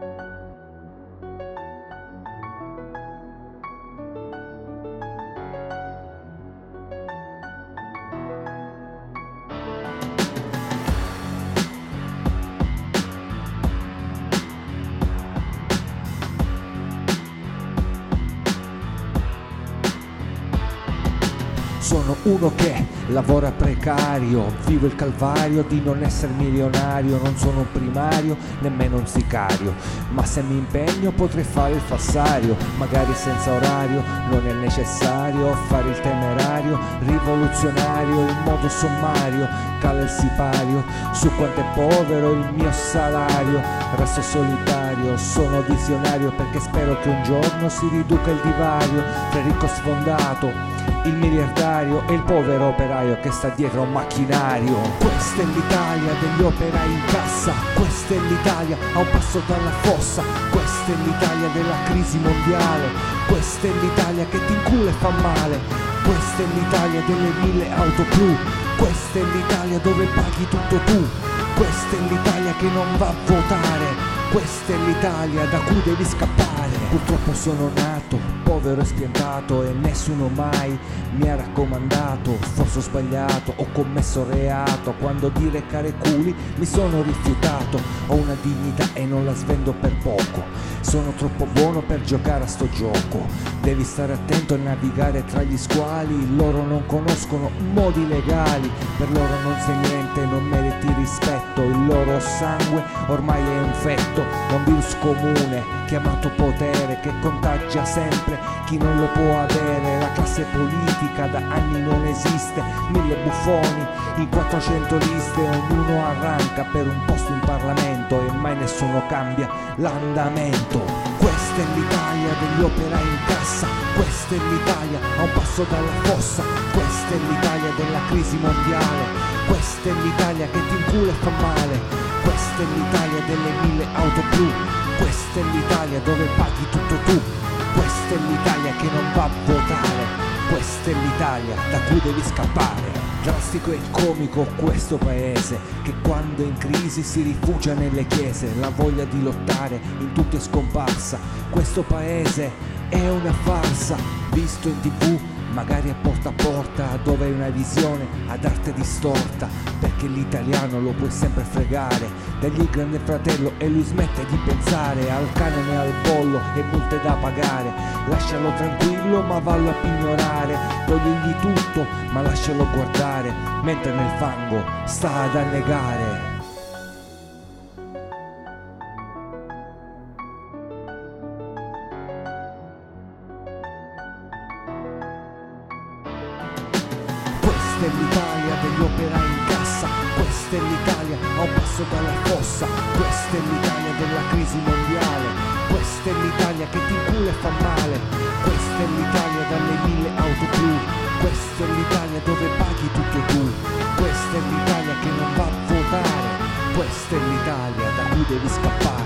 Sono uno che lavora precario, vivo il calvario di non essere milionario, non sono un primario, nemmeno un sicario, ma se mi impegno potrei fare il falsario, magari senza orario, non è necessario fare il temerario, rivoluzionario in modo sommario, cala il sipario, su quanto è povero il mio salario, resto solitario, sono visionario perché spero che un giorno si riduca il divario tra il ricco sfondato, il miliardario e il povero operaio che sta dietro a un macchinario. Questa è l'Italia degli operai in cassa, questa è l'Italia a un passo dalla fossa, questa è l'Italia della crisi mondiale, questa è l'Italia che ti incula e fa male, questa è l'Italia delle 1000 auto blu, questa è l'Italia dove paghi tutto tu, questa è l'Italia che non va a votare, questa è l'Italia da cui devi scappare. Purtroppo sono nato povero e spiantato e nessuno mai mi ha raccomandato, forse ho sbagliato, ho commesso reato, quando di recare culi mi sono rifiutato, ho una dignità e non la svendo per poco, sono troppo buono per giocare a sto gioco, devi stare attento a navigare tra gli squali, loro non conoscono modi legali, per loro non sei niente, non meriti rispetto, il loro sangue ormai è infetto da un virus comune chiamato potere che contagia sempre chi non lo può avere, la classe politica da anni non esiste, 1000 buffoni in 400 liste, ognuno arranca per un posto in Parlamento e mai nessuno cambia l'andamento. Questa è l'Italia degli operai in cassa, questa è l'Italia a un passo dalla fossa, questa è l'Italia della crisi mondiale, questa è l'Italia che ti incula e fa male, questa è l'Italia delle 1000 auto blu, questa è l'Italia dove paghi tutto tu, questa è l'Italia che non va a votare, questa è l'Italia da cui devi scappare. Drastico e comico questo paese che quando è in crisi si rifugia nelle chiese, la voglia di lottare in tutto è scomparsa, questo paese è una farsa, visto in TV magari a porta dove hai una visione ad arte distorta, perché l'italiano lo puoi sempre fregare, dagli il grande fratello e lui smette di pensare al canone, al bollo e multe da pagare, lascialo tranquillo ma vallo a pignorare, togligli tutto ma lascialo guardare, mentre nel fango sta ad annegare. Questa è l'Italia degli operai in cassa, questa è l'Italia a un passo dalla fossa, questa è l'Italia della crisi mondiale, questa è l'Italia che ti incula e fa male, questa è l'Italia dalle 1000 auto blu, questa è l'Italia dove paghi tutto tu, questa è l'Italia che non va a votare, questa è l'Italia da cui devi scappare.